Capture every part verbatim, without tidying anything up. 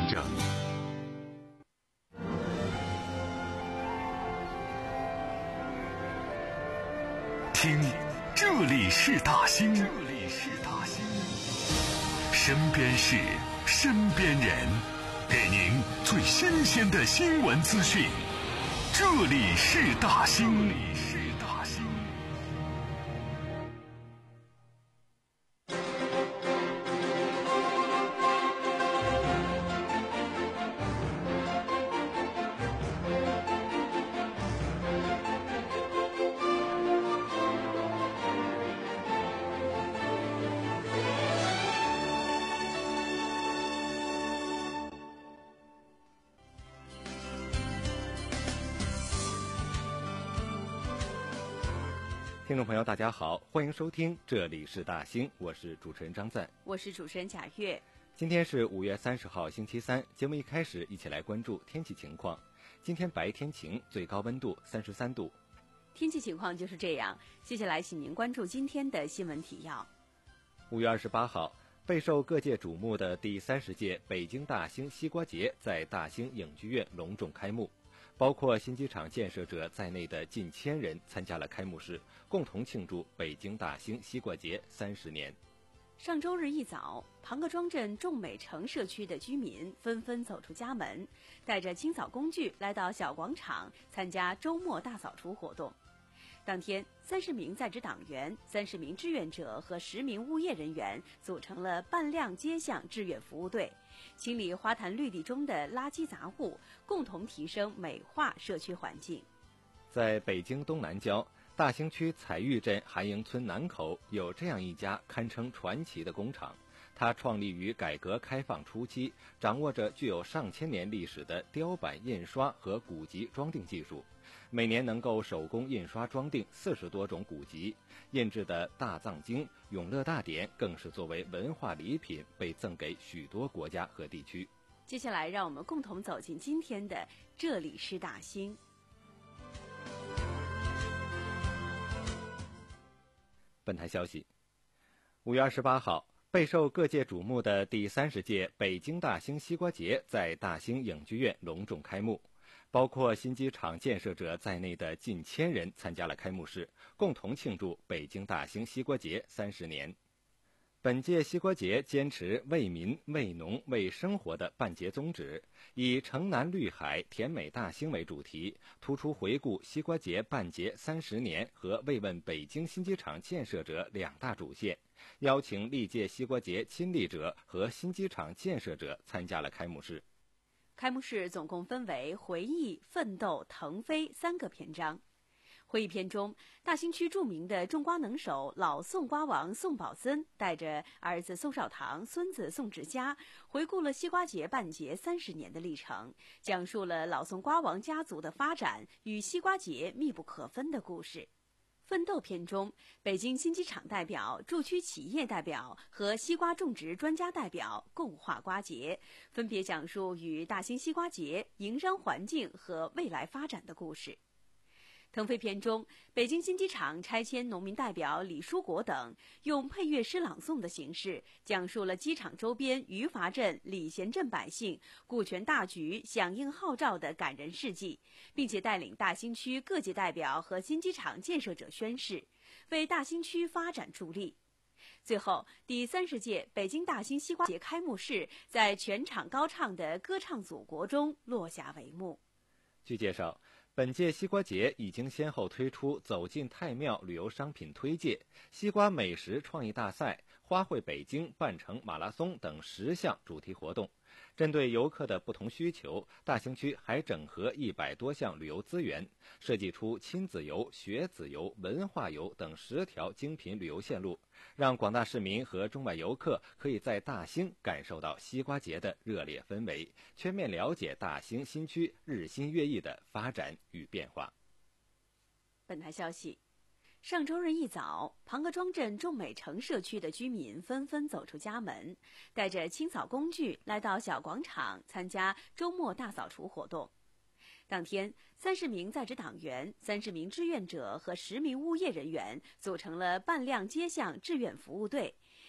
证。听，这里是大兴，这里是大兴，身边事，身边人，给您最新鲜的新闻资讯。这里是大兴，这里是大兴。 听众朋友大家好，欢迎收听这里是大兴，我是主持人张赞， 我是主持人贾月。 今天是五月三十号星期三，节目一开始一起来关注天气情况。今天白天晴，最高温度三十三度。 天气情况就是这样，接下来请您关注今天的新闻提要。 五月二十八号，备受各界瞩目的第三十届北京大兴西瓜节在大兴影剧院隆重开幕。包括新机场建设者在内的近千人参加了开幕式，共同庆祝北京大兴西瓜节三十年。 上周日一早，庞各庄镇众美城社区的居民纷纷走出家门，带着清扫工具来到小广场参加周末大扫除活动。当天，三十名在职党员、三十名志愿者和十名物业人员组成了半辆街巷志愿服务队，清理花坛绿地中的垃圾杂物，共同提升美化社区环境。 在北京东南郊大兴区彩玉镇韩营村南口，有这样一家堪称传奇的工厂。它创立于改革开放初期，掌握着具有上千年历史的雕版印刷和古籍装订技术，每年能够手工印刷装订四十多种古籍，印制的大藏经、永乐大典更是作为文化礼品被赠给许多国家和地区。 接下来让我们共同走进今天的这里是大兴。 本台消息，五月二十八号，备受各界瞩目的第三十届北京大兴西瓜节在大兴影剧院隆重开幕。包括新机场建设者在内的近千人参加了开幕式，共同庆祝北京大兴西瓜节三十年。本届西瓜节坚持为民、为农、为生活的办节宗旨，以城南绿海、甜美大兴为主题，突出回顾西瓜节办节三十年和慰问北京新机场建设者两大主线，邀请历届西瓜节亲历者和新机场建设者参加了开幕式。 开幕式总共分为回忆、奋斗、腾飞三个篇章。会议篇中，大兴区著名的种瓜能手老宋瓜王宋宝森带着儿子宋少棠、孙子宋志佳，回顾了西瓜节办节三十年的历程，讲述了老宋瓜王家族的发展与西瓜节密不可分的故事。奋斗篇中，北京新机场代表、驻区企业代表和西瓜种植专家代表共话瓜节，分别讲述与大兴西瓜节、营商环境和未来发展的故事。腾飞篇中，北京新机场拆迁农民代表李书国等用配乐诗朗诵的形式，讲述了机场周边余华镇、礼贤镇百姓顾全大局、响应号召的感人事迹，并且带领大兴区各界代表和新机场建设者宣誓，为大兴区发展助力。最后，第三十届北京大兴西瓜节开幕式在全场高唱的歌唱祖国中落下帷幕。 据介绍，本届西瓜节已经先后推出走进太庙旅游商品推介、西瓜美食创意大赛、花卉北京半程马拉松等十项主题活动。针对游客的不同需求，大兴区还整合一百多项旅游资源，设计出亲子游、学子游、文化游等十条精品旅游线路，让广大市民和中外游客可以在大兴感受到西瓜节的热烈氛围，全面了解大兴新区日新月异的发展与变化。 本台消息，上周日一早，庞各庄镇众美城社区的居民纷纷走出家门，带着清扫工具来到小广场参加周末大扫除活动。当天，三十名在职党员、三十名志愿者和十名物业人员组成了半辆街巷志愿服务队，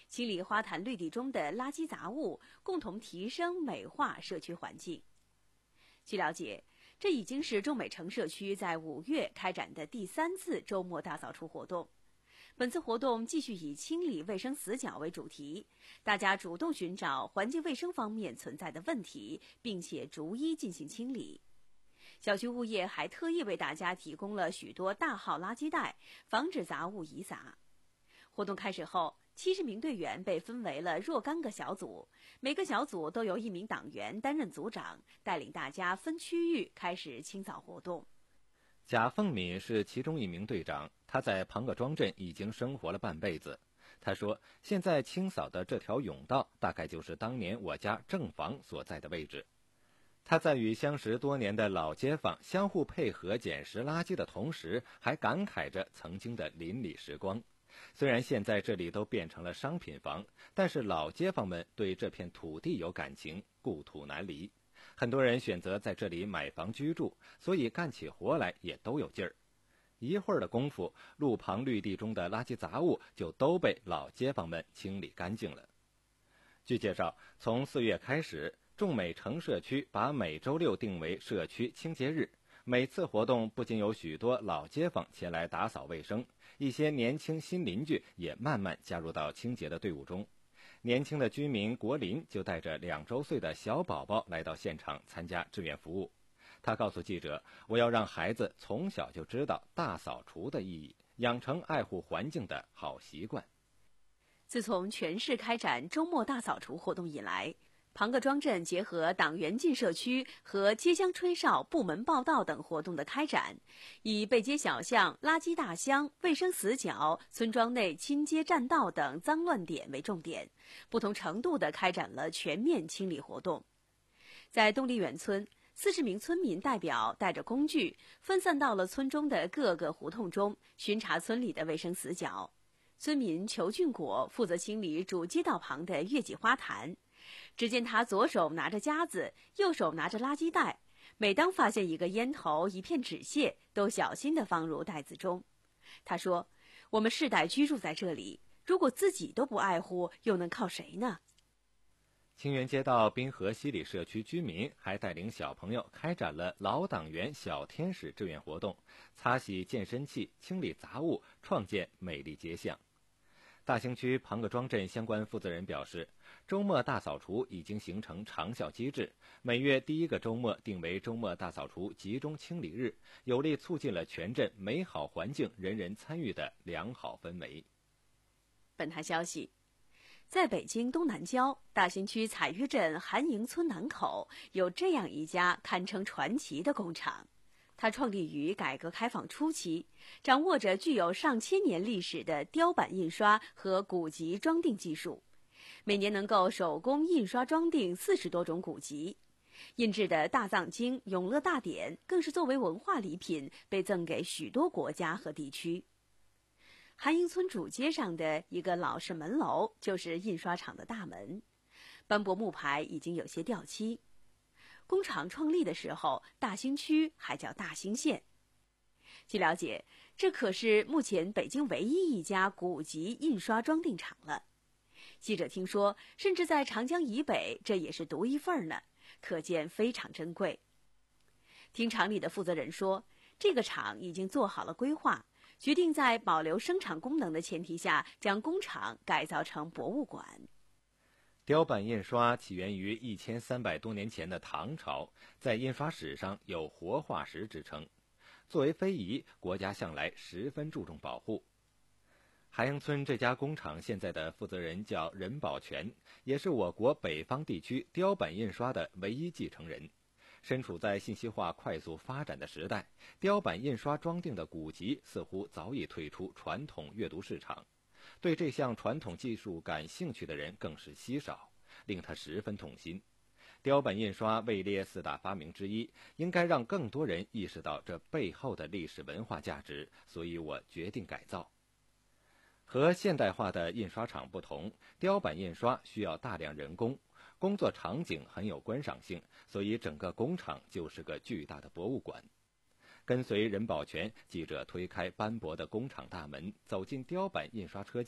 清理花坛绿地中的垃圾杂物，共同提升美化社区环境。据了解，这已经是中美城社区在五月开展的第三次周末大扫除活动。本次活动继续以清理卫生死角为主题，大家主动寻找环境卫生方面存在的问题，并且逐一进行清理。小区物业还特意为大家提供了许多大号垃圾袋，防止杂物遗撒。活动开始后，七十名队员被分为了若干个小组，每个小组都由一名党员担任组长，带领大家分区域开始清扫活动。 贾凤敏是其中一名队长，他在庞各庄镇已经生活了半辈子。他说，现在清扫的这条甬道大概就是当年我家正房所在的位置。他在与相识多年的老街坊相互配合捡拾垃圾的同时，还感慨着曾经的邻里时光。虽然现在这里都变成了商品房，但是老街坊们对这片土地有感情，故土难离。很多人选择在这里买房居住，所以干起活来也都有劲儿。一会儿的功夫，路旁绿地中的垃圾杂物就都被老街坊们清理干净了。据介绍，从四月开始，众美城社区把每周六定为社区清洁日。每次活动不仅有许多老街坊前来打扫卫生，一些年轻新邻居也慢慢加入到清洁的队伍中。年轻的居民国林就带着两周岁的小宝宝来到现场参加志愿服务。他告诉记者，我要让孩子从小就知道大扫除的意义，养成爱护环境的好习惯。 自从全市开展周末大扫除活动以来，庞各庄镇结合党员进社区和街乡吹哨、部门报到等活动的开展，以背街小巷、垃圾大箱、卫生死角、村庄内亲街占道等脏乱点为重点，不同程度地开展了全面清理活动。在东丽园村，四十名村民代表带着工具，分散到了村中的各个胡同中，巡查村里的卫生死角。村民裘俊国负责清理主街道旁的月季花坛。只见他左手拿着夹子，右手拿着垃圾袋，每当发现一个烟头、一片纸屑，都小心地放入袋子中。他说，我们世代居住在这里，如果自己都不爱护，又能靠谁呢？ 清源街道滨河西里社区居民还带领小朋友开展了老党员小天使志愿活动，擦洗健身器，清理杂物，创建美丽街巷。大兴区庞各庄镇相关负责人表示，周末大扫除已经形成长效机制，每月第一个周末定为周末大扫除集中清理日，有力促进了全镇美好环境人人参与的良好氛围。 本台消息，在北京东南郊大兴区彩约镇韩营村南口，有这样一家堪称传奇的工厂。它创立于改革开放初期，掌握着具有上千年历史的雕版印刷和古籍装订技术，每年能够手工印刷装订四十多种古籍。印制的大藏经、永乐大典更是作为文化礼品被赠给许多国家和地区。韩营村主街上的一个老式门楼就是印刷厂的大门，斑驳木牌已经有些掉漆。工厂创立的时候，大兴区还叫大兴县。据了解，这可是目前北京唯一一家古籍印刷装订厂了。记者听说，甚至在长江以北，这也是独一份呢，可见非常珍贵。听厂里的负责人说，这个厂已经做好了规划，决定在保留生产功能的前提下，将工厂改造成博物馆。 雕版印刷起源于一千三百多年前的唐朝，在印刷史上有活化石之称。作为非遗，国家向来十分注重保护。韩营村这家工厂现在的负责人叫任宝全，也是我国北方地区雕版印刷的唯一继承人。身处在信息化快速发展的时代，雕版印刷装订的古籍似乎早已退出传统阅读市场。对这项传统技术感兴趣的人更是稀少，令他十分痛心。雕版印刷位列四大发明之一，应该让更多人意识到这背后的历史文化价值，所以我决定改造。和现代化的印刷厂不同，雕版印刷需要大量人工，工作场景很有观赏性，所以整个工厂就是个巨大的博物馆。跟随任宝全，记者推开斑驳的工厂大门，走进雕版印刷车间。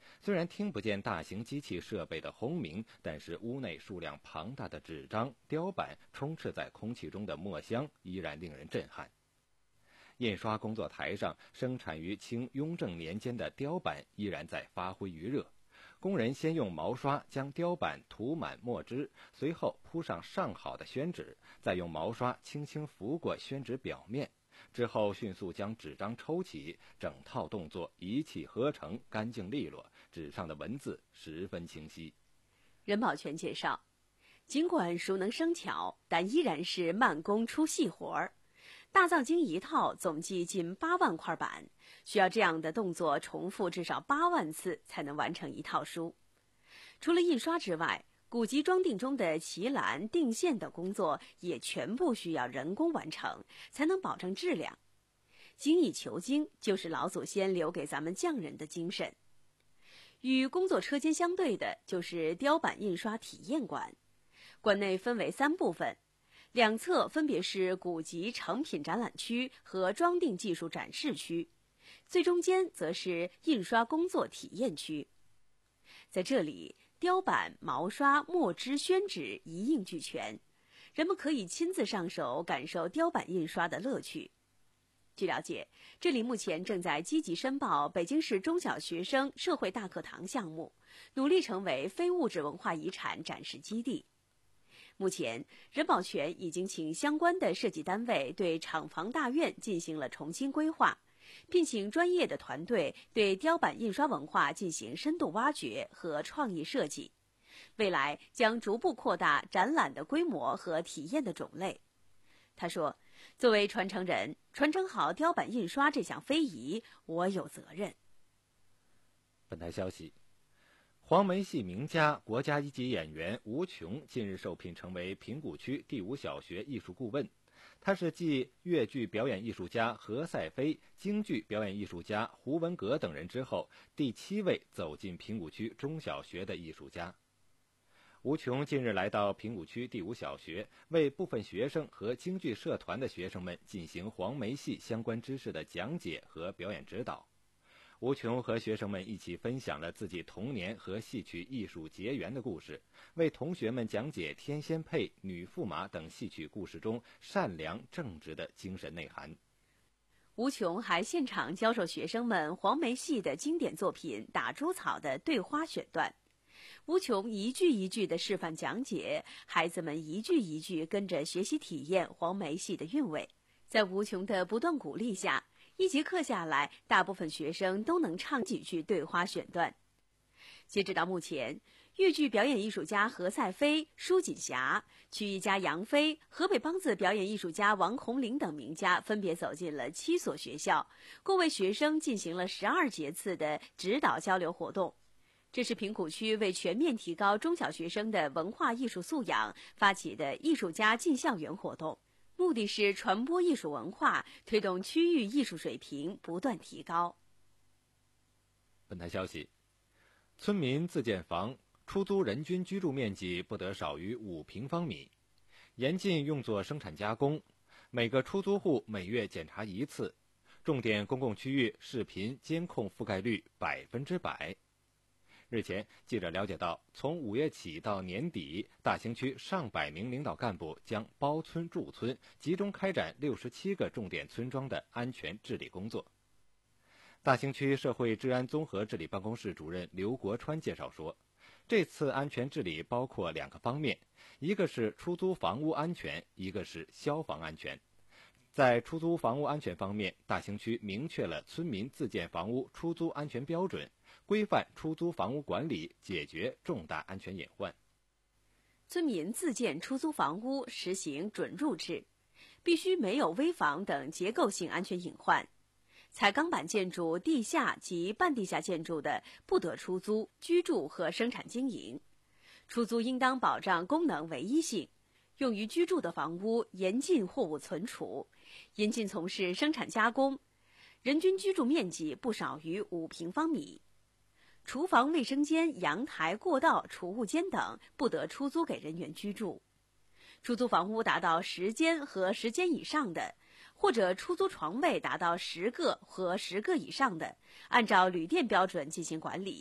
虽然听不见大型机器设备的轰鸣，但是屋内数量庞大的纸张、雕版充斥在空气中的墨香依然令人震撼。印刷工作台上生产于清雍正年间的雕版依然在发挥余热，工人先用毛刷将雕版涂满墨汁，随后铺上上好的宣纸，再用毛刷轻轻拂过宣纸表面，之后迅速将纸张抽起，整套动作一气呵成，干净利落，纸上的文字十分清晰。 任宝全介绍，尽管熟能生巧，但依然是慢工出细活儿。大藏经一套总计近八万块板，需要这样的动作重复至少八万次才能完成一套书。除了印刷之外，古籍装订中的齐栏、定线等工作也全部需要人工完成，才能保证质量。精益求精就是老祖先留给咱们匠人的精神。与工作车间相对的就是雕版印刷体验馆，馆内分为三部分，两侧分别是古籍成品展览区和装订技术展示区，最中间则是印刷工作体验区。在这里，雕版、毛刷、墨汁、宣纸一应俱全，人们可以亲自上手感受雕版印刷的乐趣。据了解，这里目前正在积极申报北京市中小学生社会大课堂项目，努力成为非物质文化遗产展示基地。目前，任宝全已经请相关的设计单位对厂房大院进行了重新规划，聘请专业的团队对雕版印刷文化进行深度挖掘和创意设计。未来将逐步扩大展览的规模和体验的种类。他说，作为传承人，传承好雕版印刷这项非遗，我有责任。 本台消息，黄梅戏名家、国家一级演员吴琼近日受聘成为平谷区第五小学艺术顾问。他是继越剧表演艺术家何赛飞、京剧表演艺术家胡文阁等人之后，第七位走进平谷区中小学的艺术家。吴琼近日来到平谷区第五小学，为部分学生和京剧社团的学生们进行黄梅戏相关知识的讲解和表演指导。吴琼和学生们一起分享了自己童年和戏曲艺术结缘的故事，为同学们讲解天仙配、女驸马等戏曲故事中善良正直的精神内涵。 吴琼还现场教授学生们黄梅戏的经典作品《打猪草》的对花选段。吴琼一句一句的示范讲解，孩子们一句一句跟着学习体验黄梅戏的韵味。在吴琼的不断鼓励下，一节课下来，大部分学生都能唱几句对花选段。截止到目前，豫剧表演艺术家何赛飞、舒锦霞、曲艺家杨飞、河北梆子表演艺术家王红林等名家分别走进了七所学校，共为学生进行了十二节次的指导交流活动。这是平谷区为全面提高中小学生的文化艺术素养发起的艺术家进校园活动，目的是传播艺术文化，推动区域艺术水平不断提高。 本台消息，村民自建房出租人均居住面积不得少于五平方米，严禁用作生产加工，每个出租户每月检查一次，重点公共区域视频监控覆盖率百分之百。日前，记者了解到，从五月起到年底，大兴区上百名领导干部将包村驻村，集中开展六十七个重点村庄的安全治理工作。大兴区社会治安综合治理办公室主任刘国川介绍说，这次安全治理包括两个方面，一个是出租房屋安全，一个是消防安全。在出租房屋安全方面，大兴区明确了村民自建房屋出租安全标准，规范出租房屋管理，解决重大安全隐患。 村民自建出租房屋实行准入制，必须没有危房等结构性安全隐患。采钢板建筑地下及半地下建筑的，不得出租、居住和生产经营。出租应当保障功能唯一性。用于居住的房屋严禁货物存储，严禁从事生产加工，人均居住面积不少于五平方米。厨房、卫生间、阳台、过道、储物间等不得出租给人员居住。出租房屋达到十间和十间以上的，或者出租床位达到十个和十个以上的，按照旅店标准进行管理，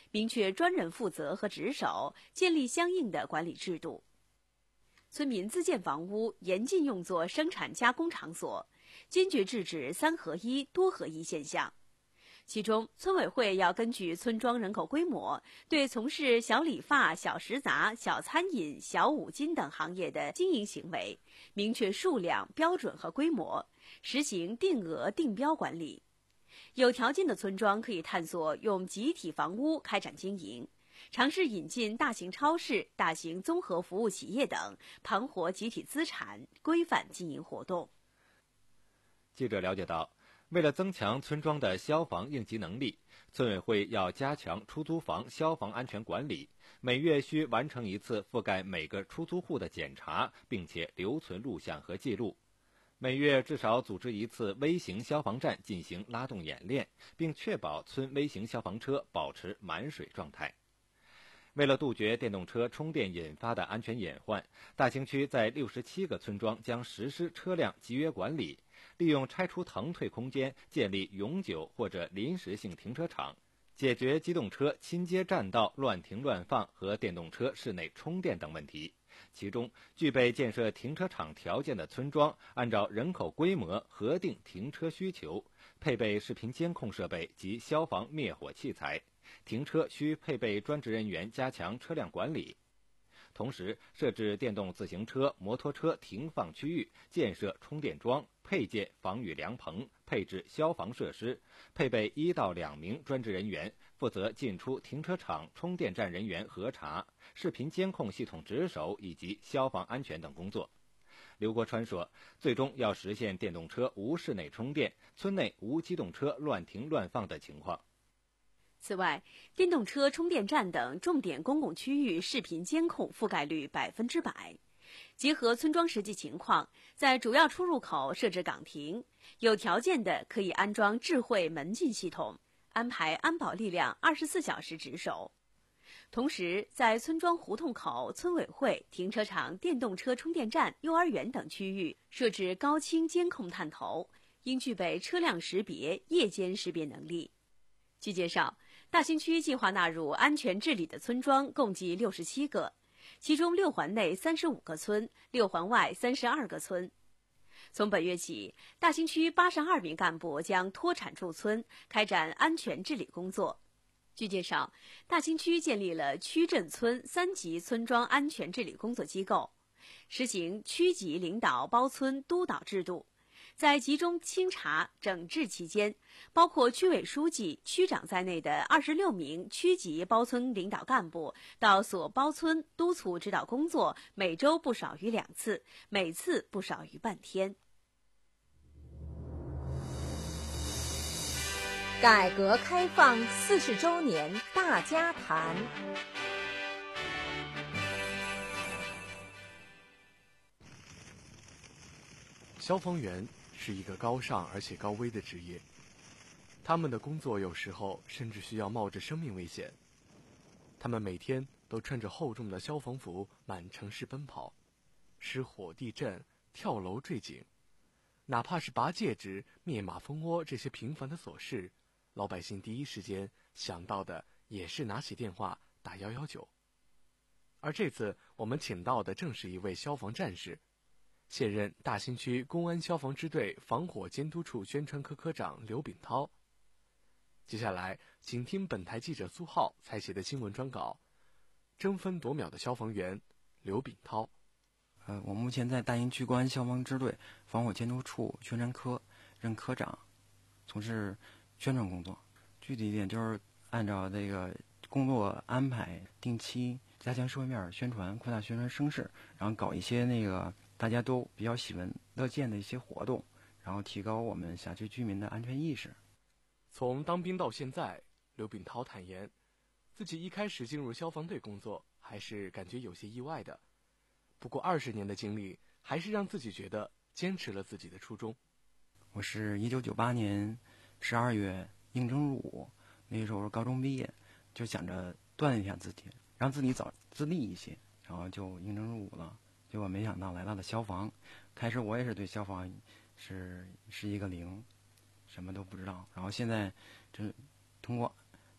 明确专人负责和值守，建立相应的管理制度。村民自建房屋严禁用作生产加工场所，坚决制止三合一、多合一现象。其中，村委会要根据村庄人口规模，对从事小理发、小食杂、小餐饮、小五金等行业的经营行为，明确数量、标准和规模，实行定额定标管理。有条件的村庄可以探索用集体房屋开展经营，尝试引进大型超市、大型综合服务企业等，盘活集体资产，规范经营活动。 记者了解到，为了增强村庄的消防应急能力，村委会要加强出租房消防安全管理，每月需完成一次覆盖每个出租户的检查，并且留存录像和记录。每月至少组织一次微型消防站进行拉动演练，并确保村微型消防车保持满水状态。为了杜绝电动车充电引发的安全隐患，大兴区在六十七个村庄将实施车辆集约管理，利用拆除腾退空间建立永久或者临时性停车场，解决机动车亲接占道乱停乱放和电动车室内充电等问题。其中，具备建设停车场条件的村庄，按照人口规模核定停车需求，配备视频监控设备及消防灭火器材。停车需配备专职人员加强车辆管理，同时设置电动自行车、摩托车停放区域，建设充电桩，配建防雨凉棚，配置消防设施，配备一到两名专职人员，负责进出停车场、充电站人员核查、视频监控系统值守以及消防安全等工作。刘国川说，最终要实现电动车无室内充电、村内无机动车乱停乱放的情况。 此外，电动车充电站等重点公共区域视频监控覆盖率百分之百。结合村庄实际情况，在主要出入口设置岗亭，有条件的可以安装智慧门禁系统，安排安保力量二十四小时值守。同时，在村庄胡同口、村委会、停车场、电动车充电站、幼儿园等区域设置高清监控探头，应具备车辆识别、夜间识别能力。据介绍，大兴区计划纳入安全治理的村庄共计六十七个，其中六环内三十五个村，六环外三十二个村。从本月起，大兴区八十二名干部将脱产驻村，开展安全治理工作。据介绍，大兴区建立了区镇村三级村庄安全治理工作机构，实行区级领导包村督导制度。在集中清查整治期间，包括区委书记、区长在内的二十六名区级包村领导干部到所包村督促指导工作，每周不少于两次，每次不少于半天。 改革开放四十周年大家谈。 消防员是一个高尚而且高危的职业，他们的工作有时候甚至需要冒着生命危险。他们每天都穿着厚重的消防服满城市奔跑，失火、地震、跳楼、坠井，哪怕是拔戒指、灭马蜂窝这些平凡的琐事，老百姓第一时间想到的也是拿起电话打一一九。而这次我们请到的正是一位消防战士，现任大兴区公安消防支队防火监督处宣传科科长刘炳涛。接下来，请听本台记者苏浩采写的新闻专稿：争分夺秒的消防员刘炳涛。 呃，我目前在大兴区公安消防支队防火监督处宣传科任科长，从事宣传工作。具体一点就是按照这个工作安排，定期加强社会面宣传，扩大宣传声势，然后搞一些那个大家都比较喜闻乐见的一些活动，然后提高我们辖区居民的安全意识。 从当兵到现在，刘炳涛坦言，自己一开始进入消防队工作还是感觉有些意外的，不过二十年的经历还是让自己觉得坚持了自己的初衷。 我是一九九八年十二月应征入伍，那时候高中毕业，就想着锻炼一下自己，让自己早自立一些，然后就应征入伍了。结果没想到来到了消防，开始我也是对消防是是一个零，什么都不知道。然后现在这通过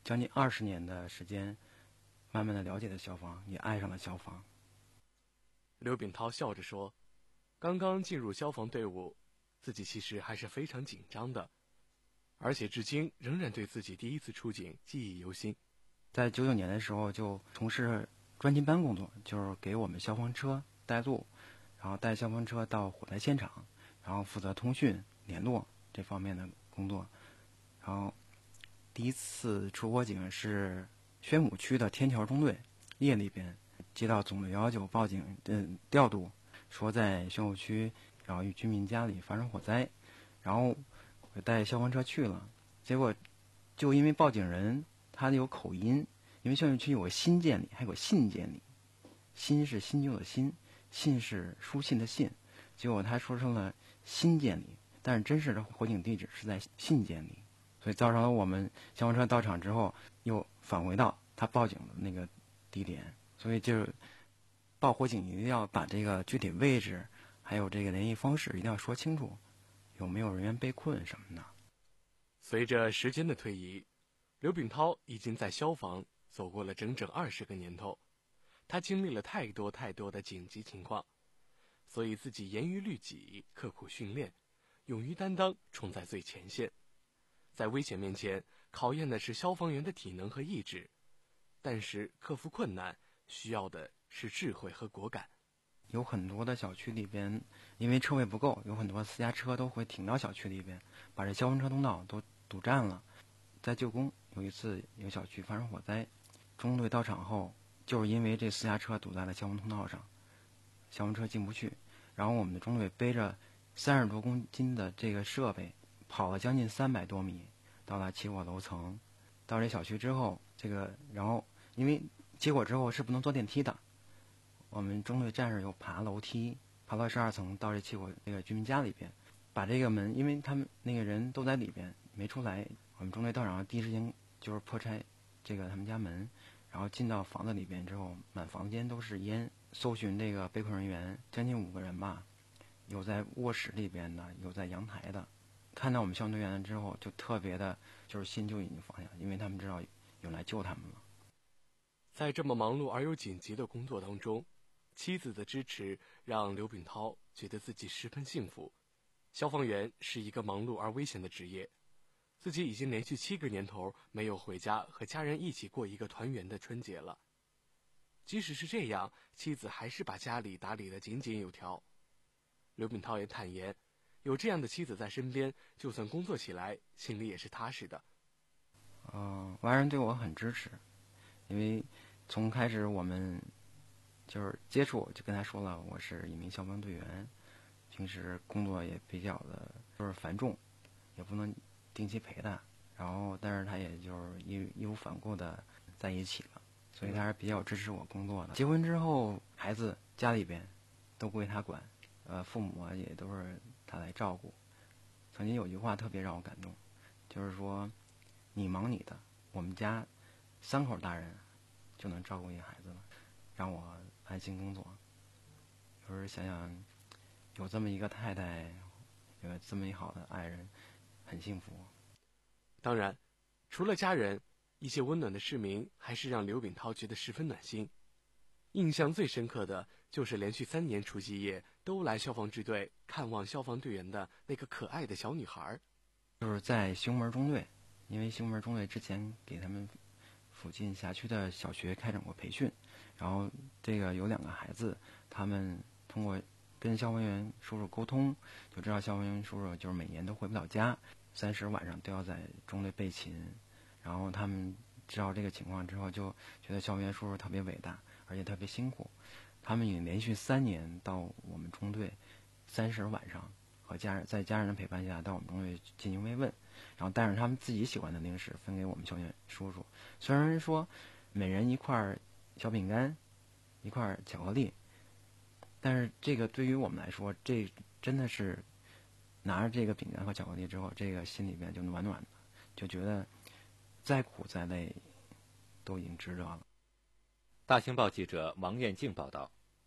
将近二十年的时间，慢慢的了解了消防，也爱上了消防。 刘秉涛笑着说，刚刚进入消防队伍，自己其实还是非常紧张的，而且至今仍然对自己第一次出警记忆犹新。 在九九年的时候就从事专勤班工作，就是给我们消防车带路，然后带消防车到火灾现场，然后负责通讯联络这方面的工作。然后第一次出火警是宣武区的天桥中队夜里边接到总队幺幺九报警，嗯，调度说在宣武区然后一居民家里发生火灾，然后我带消防车去了，结果就因为报警人他有口音，因为宣武区有个新建里，还有个信建里，新是新旧的新，信是书信的信，结果他说成了新建里，但是真实的火警地址是在信建里，所以造成了我们消防车到场之后又返回到他报警的那个地点，所以就是报火警一定要把这个具体位置还有这个联系方式一定要说清楚，有没有人员被困什么的。 随着时间的推移，刘秉涛已经在消防走过了整整二十个年头，他经历了太多太多的紧急情况，所以自己严于律己，刻苦训练，勇于担当，冲在最前线。在危险面前，考验的是消防员的体能和意志，但是克服困难需要的是智慧和果敢。 有很多的小区里边，因为车位不够，有很多私家车都会停到小区里边，把这消防车通道都堵占了。在旧宫有一次有小区发生火灾，中队到场后，就是因为这私家车堵在了消防通道上，消防车进不去，然后我们的中队背着三十多公斤的这个设备，跑了将近三百多米，到了起火楼层。到这小区之后，这个然后因为起火之后是不能坐电梯的，我们中队战士又爬楼梯，爬到十二层到这起火这个居民家里边，把这个门，因为他们那个人都在里边没出来，我们中队到场第一时间就是破拆这个他们家门，然后进到房子里边之后，满房间都是烟，搜寻这个被困人员将近五个人吧，有在卧室里边的，有在阳台的。看到我们消防队员之后，就特别的就是心就已经放下，因为他们知道有人来救他们了。 在这么忙碌而又紧急的工作当中，妻子的支持让刘秉涛觉得自己十分幸福。消防员是一个忙碌而危险的职业，自己已经连续七个年头没有回家和家人一起过一个团圆的春节了。即使是这样，妻子还是把家里打理得井井有条。刘秉涛也坦言，有这样的妻子在身边，就算工作起来心里也是踏实的。 嗯、呃，外人对我很支持，因为从开始我们就是接触，就跟他说了，我是一名消防队员，平时工作也比较的就是繁重，也不能定期陪他，然后但是他也就是义义无反顾的在一起了，所以他是比较支持我工作的。结婚之后，孩子家里边都归他管，呃，父母啊也都是他来照顾。曾经有句话特别让我感动，就是说，你忙你的，我们家三口大人就能照顾一个孩子了，让我安心工作。有时想想，有这么一个太太，有这么一好的爱人，很幸福。 当然，除了家人，一些温暖的市民还是让刘秉涛觉得十分暖心。印象最深刻的就是连续三年除夕夜都来消防支队看望消防队员的那个可爱的小女孩。 就是在西红门中队，因为西红门中队之前给他们附近辖区的小学开展过培训，然后这个有两个孩子，他们通过跟消防员叔叔沟通，就知道消防员叔叔就是每年都回不了家，三十晚上都要在中队备勤，然后他们知道这个情况之后，就觉得消防员叔叔特别伟大，而且特别辛苦。他们也连续三年到我们中队，三十晚上和家人在家人的陪伴下到我们中队进行慰问，然后带着他们自己喜欢的零食分给我们消防员叔叔。虽然说每人一块小饼干，一块巧克力，但是这个对于我们来说，这真的是拿着这个饼干和巧克力之后，这个心里面就暖暖的，就觉得再苦再累都已经值得了。 大兴报记者王艳静报道，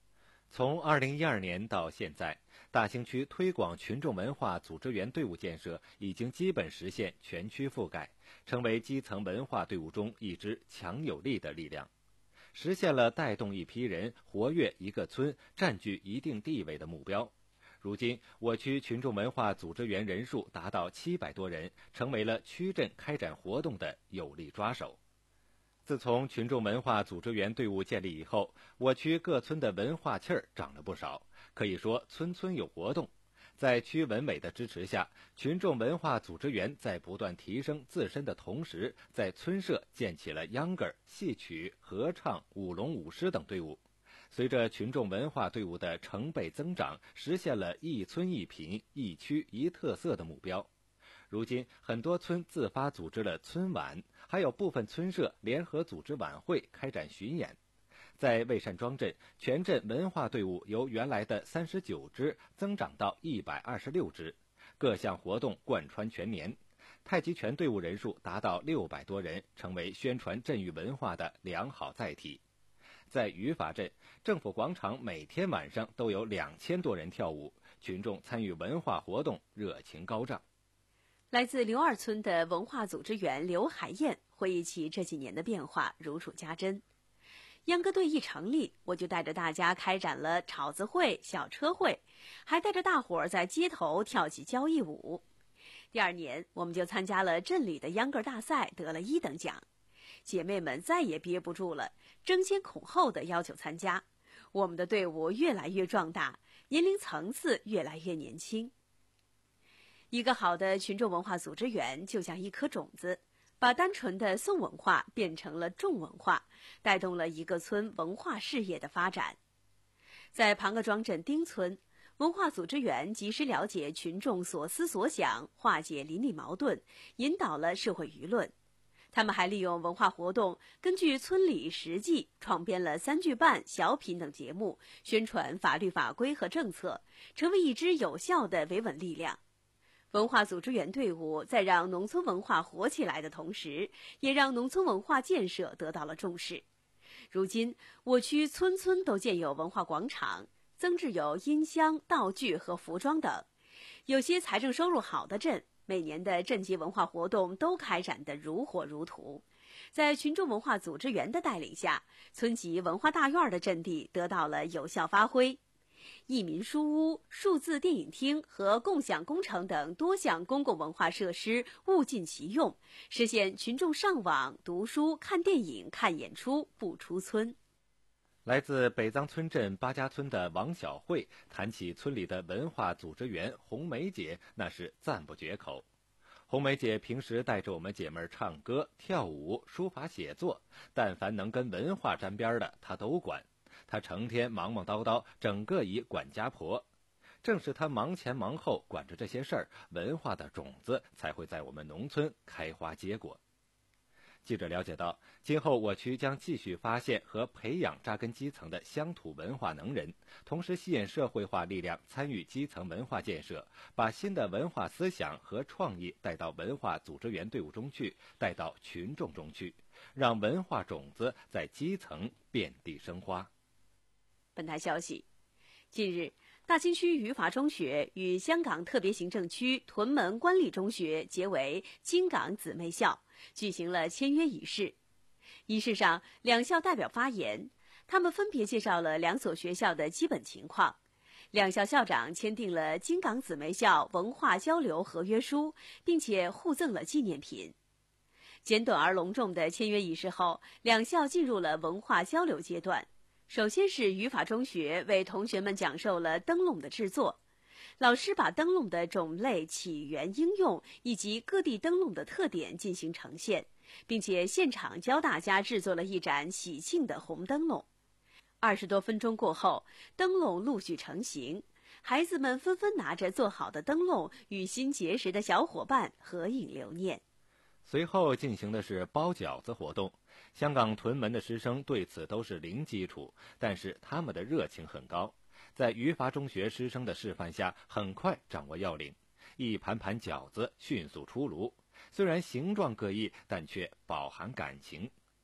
从二零一二年到现在，大兴区推广群众文化组织员队伍建设已经基本实现全区覆盖，成为基层文化队伍中一支强有力的力量，实现了带动一批人活跃一个村、占据一定地位的目标。如今，我区群众文化组织员人数达到七百多人，成为了区镇开展活动的有力抓手。自从群众文化组织员队伍建立以后，我区各村的文化气儿长了不少，可以说村村有活动。在区文委的支持下，群众文化组织员在不断提升自身的同时，在村社建起了秧歌、戏曲、合唱、舞龙舞狮等队伍。随着群众文化队伍的成倍增长，实现了一村一品、一区一特色的目标。如今，很多村自发组织了村晚，还有部分村社联合组织晚会，开展巡演。在魏山庄镇，全镇文化队伍由原来的三十九支增长到一百二十六支，各项活动贯穿全年。太极拳队伍人数达到六百多人，成为宣传镇域文化的良好载体。在于法镇，政府广场每天晚上都有两千多人跳舞，群众参与文化活动，热情高涨。 来自刘二村的文化组织员刘海燕回忆起这几年的变化，如数家珍。秧歌队一成立，我就带着大家开展了炒子会、小车会，还带着大伙儿在街头跳起交谊舞。第二年，我们就参加了镇里的秧歌大赛，得了一等奖。姐妹们再也憋不住了，争先恐后的要求参加。我们的队伍越来越壮大，年龄层次越来越年轻。一个好的群众文化组织员就像一颗种子，把单纯的宋文化变成了重文化，带动了一个村文化事业的发展。在庞各庄镇丁村，文化组织员及时了解群众所思所想，化解邻里矛盾，引导了社会舆论。他们还利用文化活动，根据村里实际创编了三句半、小品等节目，宣传法律法规和政策，成为一支有效的维稳力量。文化组织员队伍在让农村文化活起来的同时，也让农村文化建设得到了重视。如今，我区村村都建有文化广场，增置有音箱、道具和服装等。有些财政收入好的镇，每年的镇级文化活动都开展得如火如荼。在群众文化组织员的带领下，村级文化大院的阵地得到了有效发挥。益民书屋、数字电影厅和共享工程等多项公共文化设施物尽其用，实现群众上网、读书、看电影、看演出不出村。 来自北藏村镇八家村的王小慧谈起村里的文化组织员红梅姐，那是赞不绝口。红梅姐平时带着我们姐妹唱歌、跳舞、书法写作，但凡能跟文化沾边的，她都管。她成天忙忙叨叨，整个一管家婆。正是她忙前忙后管着这些事儿，文化的种子才会在我们农村开花结果。记者了解到，今后我区将继续发现和培养扎根基层的乡土文化能人，同时吸引社会化力量参与基层文化建设，把新的文化思想和创意带到文化组织员队伍中去，带到群众中去，让文化种子在基层遍地生花。 本台消息，近日，大兴区语法中学与香港特别行政区屯门官立中学结为京港姊妹校，举行了签约仪式。仪式上，两校代表发言，他们分别介绍了两所学校的基本情况。两校校长签订了京港姊妹校文化交流合约书，并且互赠了纪念品。简短而隆重的签约仪式后，两校进入了文化交流阶段。首先是语法中学为同学们讲授了灯笼的制作，老师把灯笼的种类、起源、应用以及各地灯笼的特点进行呈现，并且现场教大家制作了一盏喜庆的红灯笼。二十多分钟过后，灯笼陆续成型，孩子们纷纷拿着做好的灯笼与新结识的小伙伴合影留念。 随后进行的是包饺子活动，香港屯门的师生对此都是零基础，但是他们的热情很高，在余华中学师生的示范下，很快掌握要领，一盘盘饺子迅速出炉，虽然形状各异，但却饱含感情。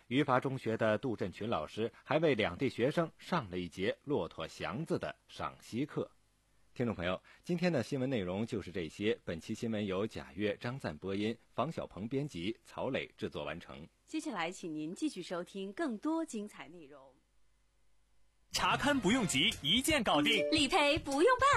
余华中学的杜振群老师还为两地学生上了一节骆驼祥子的赏析课。听众朋友，今天的新闻内容就是这些。本期新闻由贾越、张赞播音，房小鹏编辑，曹磊制作完成。 接下来，请您继续收听更多精彩内容。 查勘不用急，一键搞定； 理赔不用办。